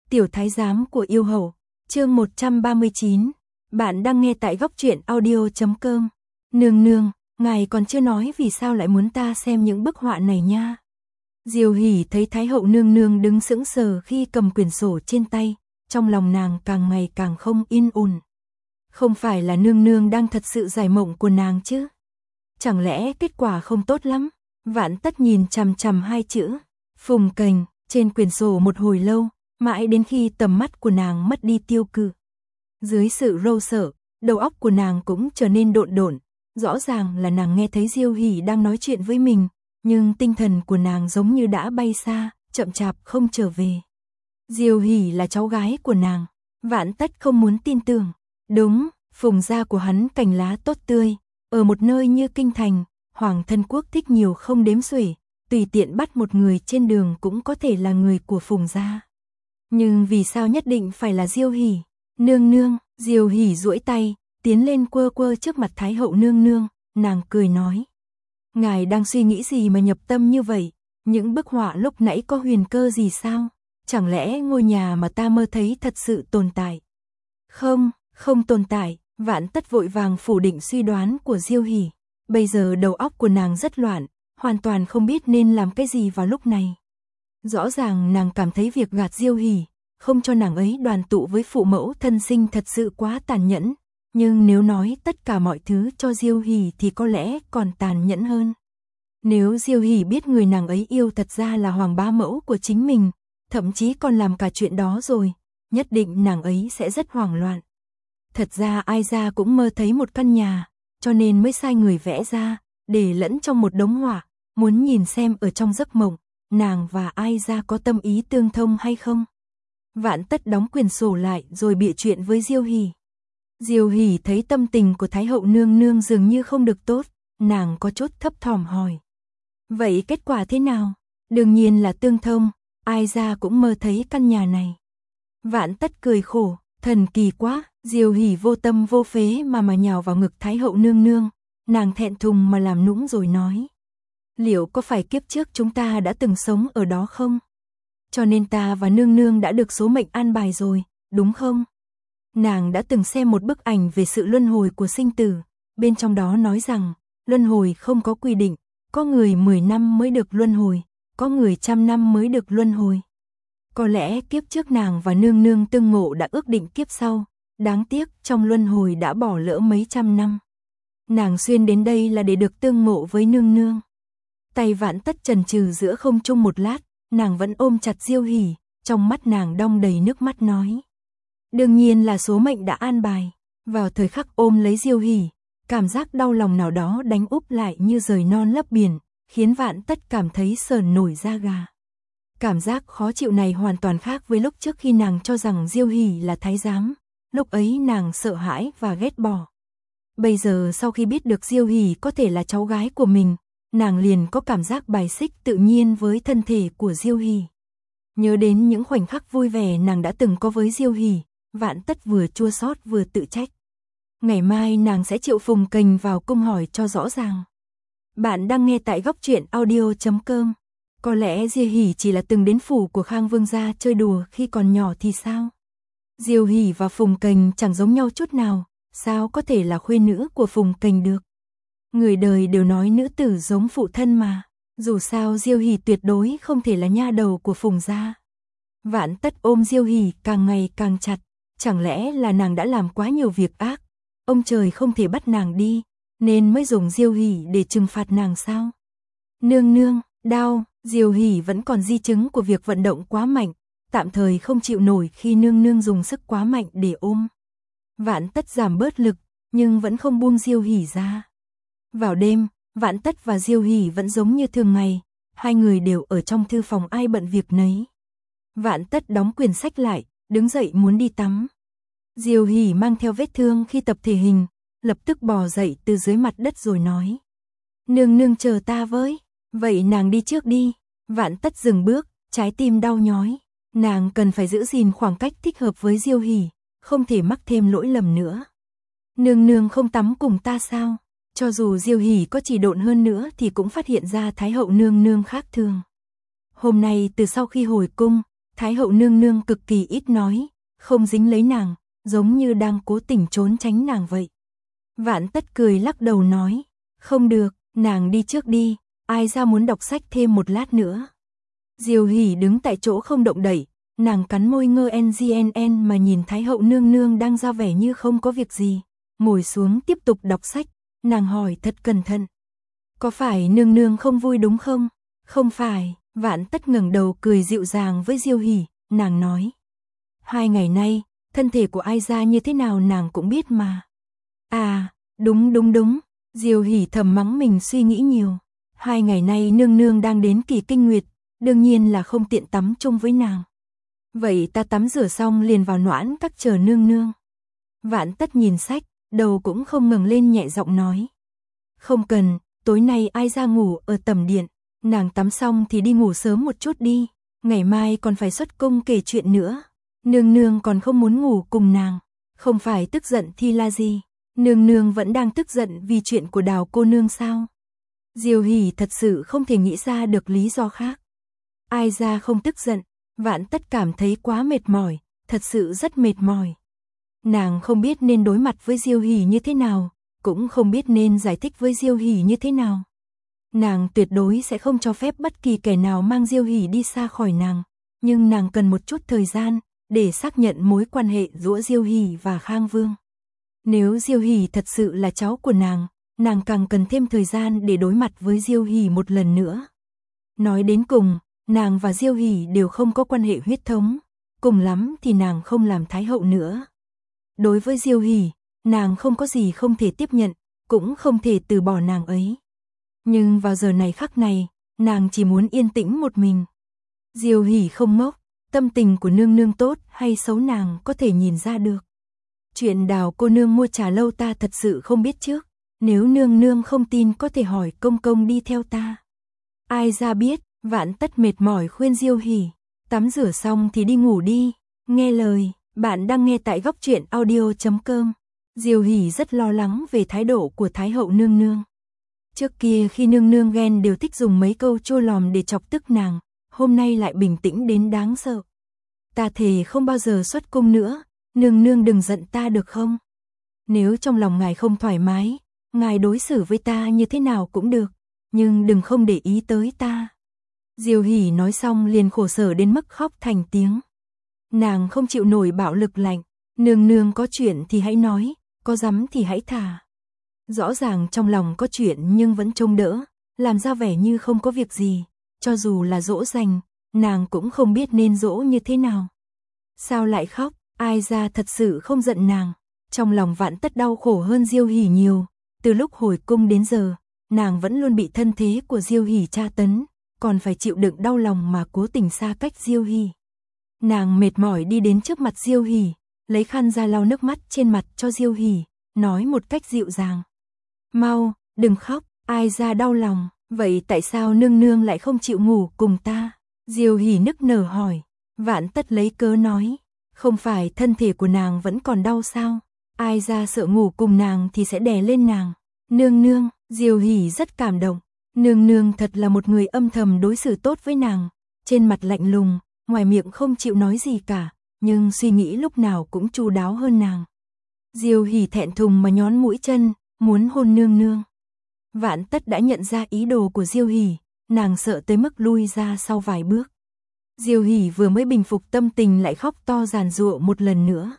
Tiểu thái giám của yêu hậu, chương 139. Bạn đang nghe tại góc truyện audio.com. Nương nương, ngài còn chưa nói vì sao lại muốn ta xem những bức họa này nha. Diêu Hỷ thấy Thái hậu nương nương đứng sững sờ khi cầm quyển sổ trên tay, trong lòng nàng càng ngày càng không yên ổn. Không phải là nương nương đang thật sự giải mộng của nàng chứ? Chẳng lẽ kết quả không tốt lắm? Vạn Tất nhìn chằm chằm hai chữ Phùng Kềnh trên quyển sổ một hồi lâu, mãi đến khi tầm mắt của nàng mất đi tiêu cự. Dưới sự râu sợ, đầu óc của nàng cũng trở nên độn độn. Rõ ràng là nàng nghe thấy Diêu Hỷ đang nói chuyện với mình, nhưng tinh thần của nàng giống như đã bay xa, chậm chạp không trở về. Diêu Hỷ là cháu gái của nàng, Vạn Tất không muốn tin tưởng. Đúng, Phùng gia của hắn cành lá tốt tươi, ở một nơi như kinh thành, hoàng thân quốc thích nhiều không đếm xuể, tùy tiện bắt một người trên đường cũng có thể là người của Phùng gia. Nhưng vì sao nhất định phải là Diêu Hỷ? Nương nương, Diêu Hỷ duỗi tay, tiến lên quơ quơ trước mặt Thái hậu nương nương, nàng cười nói. Ngài đang suy nghĩ gì mà nhập tâm như vậy? Những bức họa lúc nãy có huyền cơ gì sao? Chẳng lẽ ngôi nhà mà ta mơ thấy thật sự tồn tại? Không, không tồn tại. Vạn Tất vội vàng phủ định suy đoán của Diêu Hỷ. Bây giờ đầu óc của nàng rất loạn, hoàn toàn không biết nên làm cái gì vào lúc này. Rõ ràng nàng cảm thấy việc gạt Diêu Hỷ, không cho nàng ấy đoàn tụ với phụ mẫu thân sinh thật sự quá tàn nhẫn. Nhưng nếu nói tất cả mọi thứ cho Diêu Hỷ thì có lẽ còn tàn nhẫn hơn. Nếu Diêu Hỷ biết người nàng ấy yêu thật ra là hoàng bá mẫu của chính mình, thậm chí còn làm cả chuyện đó rồi, nhất định nàng ấy sẽ rất hoảng loạn. Thật ra Ai Gia cũng mơ thấy một căn nhà, cho nên mới sai người vẽ ra, để lẫn trong một đống họa, muốn nhìn xem ở trong giấc mộng, nàng và Ai Gia có tâm ý tương thông hay không. Vạn Tất đóng quyển sổ lại rồi bịa chuyện với Diêu Hỷ. Diêu Hỷ thấy tâm tình của Thái hậu nương nương dường như không được tốt, nàng có chút thấp thỏm hỏi. Vậy kết quả thế nào? Đương nhiên là tương thông, Ai Gia cũng mơ thấy căn nhà này. Vạn Tất cười khổ, thần kỳ quá. Diêu Hỷ vô tâm vô phế mà nhào vào ngực Thái hậu nương nương, nàng thẹn thùng mà làm nũng rồi nói. Liệu có phải kiếp trước chúng ta đã từng sống ở đó không? Cho nên ta và nương nương đã được số mệnh an bài rồi, đúng không? Nàng đã từng xem một bức ảnh về sự luân hồi của sinh tử, bên trong đó nói rằng, luân hồi không có quy định, có người 10 năm mới được luân hồi, có người 100 năm mới được luân hồi. Có lẽ kiếp trước nàng và nương nương tương ngộ đã ước định kiếp sau. Đáng tiếc trong luân hồi đã bỏ lỡ mấy trăm năm. Nàng xuyên đến đây là để được tương ngộ với nương nương. Tay Vạn Tất chần chừ giữa không trung một lát, nàng vẫn ôm chặt Diêu Hỷ, trong mắt nàng đong đầy nước mắt nói. Đương nhiên là số mệnh đã an bài. Vào thời khắc ôm lấy Diêu Hỷ, cảm giác đau lòng nào đó đánh úp lại như rời non lấp biển, khiến Vạn Tất cảm thấy sờn nổi da gà. Cảm giác khó chịu này hoàn toàn khác với lúc trước khi nàng cho rằng Diêu Hỷ là thái giám. Lúc ấy nàng sợ hãi và ghét bỏ. Bây giờ sau khi biết được Diêu Hỷ có thể là cháu gái của mình, nàng liền có cảm giác bài xích tự nhiên với thân thể của Diêu Hỷ. Nhớ đến những khoảnh khắc vui vẻ nàng đã từng có với Diêu Hỷ, Vạn Tất vừa chua xót vừa tự trách. Ngày mai nàng sẽ triệu Phùng Kềnh vào cung hỏi cho rõ ràng. Bạn đang nghe tại góc truyện audio.com. Có lẽ Diêu Hỷ chỉ là từng đến phủ của Khang Vương gia chơi đùa khi còn nhỏ thì sao? Diêu Hỷ và Phùng Kềnh chẳng giống nhau chút nào, sao có thể là khuê nữ của Phùng Kềnh được? Người đời đều nói nữ tử giống phụ thân mà, dù sao Diêu Hỷ tuyệt đối không thể là nha đầu của Phùng gia. Vạn Tất ôm Diêu Hỷ càng ngày càng chặt, chẳng lẽ là nàng đã làm quá nhiều việc ác, ông trời không thể bắt nàng đi, nên mới dùng Diêu Hỷ để trừng phạt nàng sao? Nương nương, đau, Diêu Hỷ vẫn còn di chứng của việc vận động quá mạnh. Tạm thời không chịu nổi khi nương nương dùng sức quá mạnh để ôm. Vạn Tất giảm bớt lực, nhưng vẫn không buông Diêu Hỷ ra. Vào đêm, Vạn Tất và Diêu Hỷ vẫn giống như thường ngày, hai người đều ở trong thư phòng ai bận việc nấy. Vạn Tất đóng quyển sách lại, đứng dậy muốn đi tắm. Diêu Hỷ mang theo vết thương khi tập thể hình, lập tức bò dậy từ dưới mặt đất rồi nói. Nương nương chờ ta với, vậy nàng đi trước đi. Vạn Tất dừng bước, trái tim đau nhói. Nàng cần phải giữ gìn khoảng cách thích hợp với Diêu Hỷ, không thể mắc thêm lỗi lầm nữa. Nương nương không tắm cùng ta sao? Cho dù Diêu Hỷ có chỉ độn hơn nữa thì cũng phát hiện ra Thái hậu nương nương khác thường. Hôm nay từ sau khi hồi cung, Thái hậu nương nương cực kỳ ít nói, không dính lấy nàng, giống như đang cố tình trốn tránh nàng vậy. Vạn Tất cười lắc đầu nói, không được, nàng đi trước đi, ai ra muốn đọc sách thêm một lát nữa. Diều Hỷ đứng tại chỗ không động đậy, nàng cắn môi ngơ ngn mà nhìn Thái hậu nương nương đang ra vẻ như không có việc gì, ngồi xuống tiếp tục đọc sách, nàng hỏi thật cẩn thận. Có phải nương nương không vui đúng không? Không phải, Vạn Tất ngẩng đầu cười dịu dàng với Diêu Hỷ, nàng nói. 2 ngày nay, thân thể của ai ra như thế nào nàng cũng biết mà. À, đúng, Diêu Hỷ thầm mắng mình suy nghĩ nhiều. 2 ngày nay nương nương đang đến kỳ kinh nguyệt, đương nhiên là không tiện tắm chung với nàng. Vậy ta tắm rửa xong liền vào noãn các chờ nương nương. Vạn Tất nhìn sách, đầu cũng không ngẩng lên nhẹ giọng nói. Không cần, tối nay ai ra ngủ ở tầm điện, nàng tắm xong thì đi ngủ sớm một chút đi, ngày mai còn phải xuất cung kể chuyện nữa. Nương nương còn không muốn ngủ cùng nàng, không phải tức giận thì là gì, nương nương vẫn đang tức giận vì chuyện của Đào cô nương sao? Diêu Hỷ thật sự không thể nghĩ ra được lý do khác. Ai ra không tức giận, Vạn Tất cảm thấy quá mệt mỏi, thật sự rất mệt mỏi. Nàng không biết nên đối mặt với Diêu Hỷ như thế nào, cũng không biết nên giải thích với Diêu Hỷ như thế nào. Nàng tuyệt đối sẽ không cho phép bất kỳ kẻ nào mang Diêu Hỷ đi xa khỏi nàng, nhưng nàng cần một chút thời gian để xác nhận mối quan hệ giữa Diêu Hỷ và Khang Vương. Nếu Diêu Hỷ thật sự là cháu của nàng càng cần thêm thời gian để đối mặt với Diêu Hỷ một lần nữa. Nói đến cùng, nàng và Diêu Hỷ đều không có quan hệ huyết thống, cùng lắm thì nàng không làm thái hậu nữa. Đối với Diêu Hỷ, nàng không có gì không thể tiếp nhận, cũng không thể từ bỏ nàng ấy. Nhưng vào giờ này khắc này, nàng chỉ muốn yên tĩnh một mình. Diêu Hỷ không ngốc, tâm tình của nương nương tốt hay xấu nàng có thể nhìn ra được. Chuyện Đào cô nương mua trà lâu ta thật sự không biết trước, nếu nương nương không tin có thể hỏi công công đi theo ta. Ai ra biết, Vạn Tất mệt mỏi khuyên Diêu Hỷ, tắm rửa xong thì đi ngủ đi, nghe lời. Bạn đang nghe tại góc truyện audio.com. Diêu Hỷ rất lo lắng về thái độ của Thái hậu nương nương. Trước kia khi nương nương ghen đều thích dùng mấy câu chua lòm để chọc tức nàng, hôm nay lại bình tĩnh đến đáng sợ. Ta thề không bao giờ xuất cung nữa, nương nương đừng giận ta được không? Nếu trong lòng ngài không thoải mái, ngài đối xử với ta như thế nào cũng được, nhưng đừng không để ý tới ta. Diêu Hỷ nói xong liền khổ sở đến mức khóc thành tiếng. Nàng không chịu nổi bạo lực lạnh, nương nương có chuyện thì hãy nói, có dám thì hãy thả. Rõ ràng trong lòng có chuyện nhưng vẫn trông đỡ, làm ra vẻ như không có việc gì, cho dù là dỗ dành, nàng cũng không biết nên dỗ như thế nào. Sao lại khóc, ai ra thật sự không giận nàng, trong lòng Vạn Tất đau khổ hơn Diêu Hỷ nhiều, từ lúc hồi cung đến giờ, nàng vẫn luôn bị thân thế của Diêu Hỷ tra tấn, còn phải chịu đựng đau lòng mà cố tình xa cách Diêu Hỷ. Nàng mệt mỏi đi đến trước mặt Diêu Hỷ, lấy khăn ra lau nước mắt trên mặt cho Diêu Hỷ, nói một cách dịu dàng. Mau, đừng khóc, ai ra đau lòng, vậy tại sao nương nương lại không chịu ngủ cùng ta? Diêu Hỷ nức nở hỏi, Vạn Tất lấy cớ nói, không phải thân thể của nàng vẫn còn đau sao? Ai ra sợ ngủ cùng nàng thì sẽ đè lên nàng. Nương nương, Diêu Hỷ rất cảm động, nương nương thật là một người âm thầm đối xử tốt với nàng, trên mặt lạnh lùng, ngoài miệng không chịu nói gì cả, nhưng suy nghĩ lúc nào cũng chu đáo hơn nàng. Diêu Hỷ thẹn thùng mà nhón mũi chân, muốn hôn nương nương. Vạn Tất đã nhận ra ý đồ của Diêu Hỷ, nàng sợ tới mức lui ra sau vài bước. Diêu Hỷ vừa mới bình phục tâm tình lại khóc to giàn giụa một lần nữa.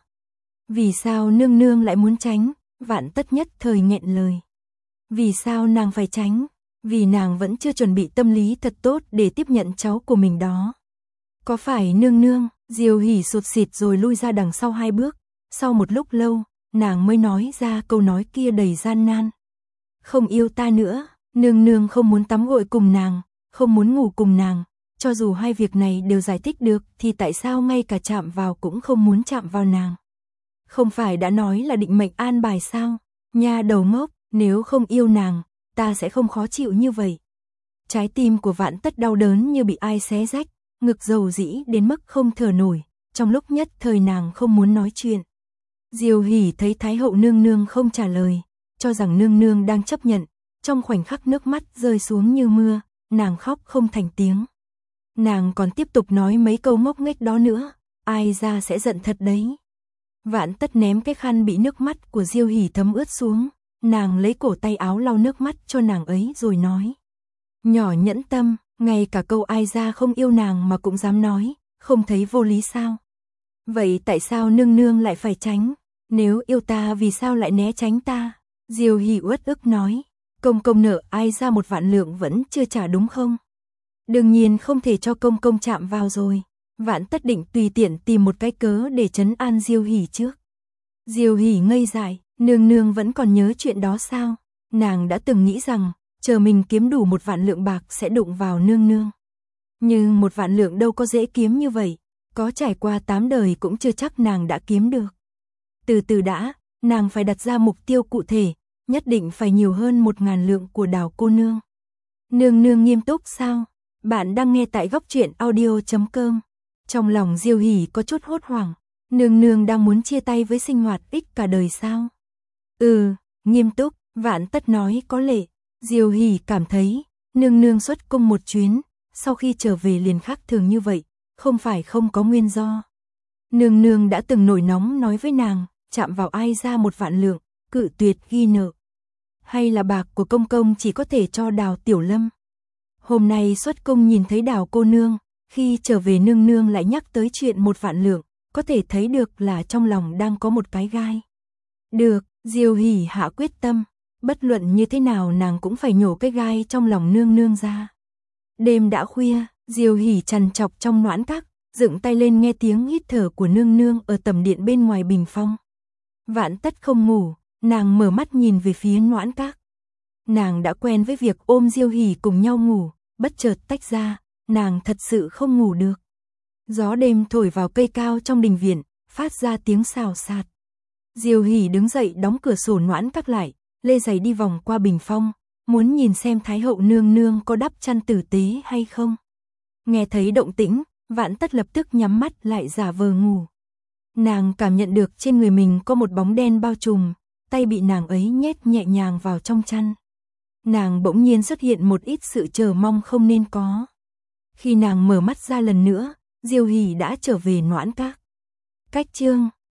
Vì sao nương nương lại muốn tránh? Vạn Tất nhất thời nghẹn lời. Vì sao nàng phải tránh? Vì nàng vẫn chưa chuẩn bị tâm lý thật tốt để tiếp nhận cháu của mình đó. Có phải nương nương? Diêu Hỷ sụt sịt rồi lui ra đằng sau 2 bước. Sau một lúc lâu, nàng mới nói ra câu nói kia đầy gian nan. Không yêu ta nữa, nương nương không muốn tắm gội cùng nàng, không muốn ngủ cùng nàng. Cho dù hai việc này đều giải thích được thì tại sao ngay cả chạm vào cũng không muốn chạm vào nàng? Không phải đã nói là định mệnh an bài sao? Nha đầu ngốc, nếu không yêu nàng, ta sẽ không khó chịu như vậy. Trái tim của Vạn Tất đau đớn như bị ai xé rách, ngực dầu dĩ đến mức không thở nổi, trong lúc nhất thời nàng không muốn nói chuyện. Diêu Hỷ thấy Thái hậu nương nương không trả lời, cho rằng nương nương đang chấp nhận, trong khoảnh khắc nước mắt rơi xuống như mưa, nàng khóc không thành tiếng. Nàng còn tiếp tục nói mấy câu ngốc nghếch đó nữa, ai ra sẽ giận thật đấy. Vạn Tất ném cái khăn bị nước mắt của Diêu Hỷ thấm ướt xuống, nàng lấy cổ tay áo lau nước mắt cho nàng ấy rồi nói. Nhỏ nhẫn tâm, ngay cả câu ai ra không yêu nàng mà cũng dám nói, không thấy vô lý sao? Vậy tại sao nương nương lại phải tránh? Nếu yêu ta vì sao lại né tránh ta? Diêu Hỷ uất ức nói, công công nợ ai ra 1 vạn lượng vẫn chưa trả đúng không? Đương nhiên không thể cho công công chạm vào rồi. Vạn Tất định tùy tiện tìm một cái cớ để trấn an Diêu Hỷ trước. Diêu Hỷ ngây dại, nương nương vẫn còn nhớ chuyện đó sao? Nàng đã từng nghĩ rằng, chờ mình kiếm đủ 1 vạn lượng bạc sẽ đụng vào nương nương. Nhưng 1 vạn lượng đâu có dễ kiếm như vậy, có trải qua 8 đời cũng chưa chắc nàng đã kiếm được. Từ từ đã, nàng phải đặt ra mục tiêu cụ thể, nhất định phải nhiều hơn 1000 lượng của Đào cô nương. Nương nương nghiêm túc sao? Bạn đang nghe tại góc truyện audio.com. Trong lòng Diêu Hỷ có chút hốt hoảng, nương nương đang muốn chia tay với sinh hoạt ích cả đời sao? Nghiêm túc, Vạn Tất nói có lệ. Diêu Hỷ cảm thấy, nương nương xuất cung một chuyến, sau khi trở về liền khác thường như vậy, không phải không có nguyên do. Nương nương đã từng nổi nóng nói với nàng, chạm vào ai ra 1 vạn lượng, cự tuyệt ghi nợ. Hay là bạc của công công chỉ có thể cho Đào Tiểu Lâm. Hôm nay xuất cung nhìn thấy Đào cô nương, khi trở về nương nương lại nhắc tới chuyện 1 vạn lượng, có thể thấy được là trong lòng đang có một cái gai. Được, Diêu Hỷ hạ quyết tâm, bất luận như thế nào nàng cũng phải nhổ cái gai trong lòng nương nương ra. Đêm đã khuya, Diêu Hỷ trằn trọc trong noãn các, dựng tay lên nghe tiếng hít thở của nương nương ở tầm điện bên ngoài bình phong. Vạn Tất không ngủ, nàng mở mắt nhìn về phía noãn các. Nàng đã quen với việc ôm Diêu Hỷ cùng nhau ngủ, bất chợt tách ra, nàng thật sự không ngủ được. Gió đêm thổi vào cây cao trong đình viện, phát ra tiếng xào xạc. Diêu Hỷ đứng dậy đóng cửa sổ noãn các lại, lê giày đi vòng qua bình phong, muốn nhìn xem Thái hậu nương nương có đắp chăn tử tế hay không. Nghe thấy động tĩnh, Vạn Tất lập tức nhắm mắt lại giả vờ ngủ. Nàng cảm nhận được trên người mình có một bóng đen bao trùm, tay bị nàng ấy nhét nhẹ nhàng vào trong chăn. Nàng bỗng nhiên xuất hiện một ít sự chờ mong không nên có. Khi nàng mở mắt ra lần nữa, Diêu Hỷ đã trở về noãn các. Cách chương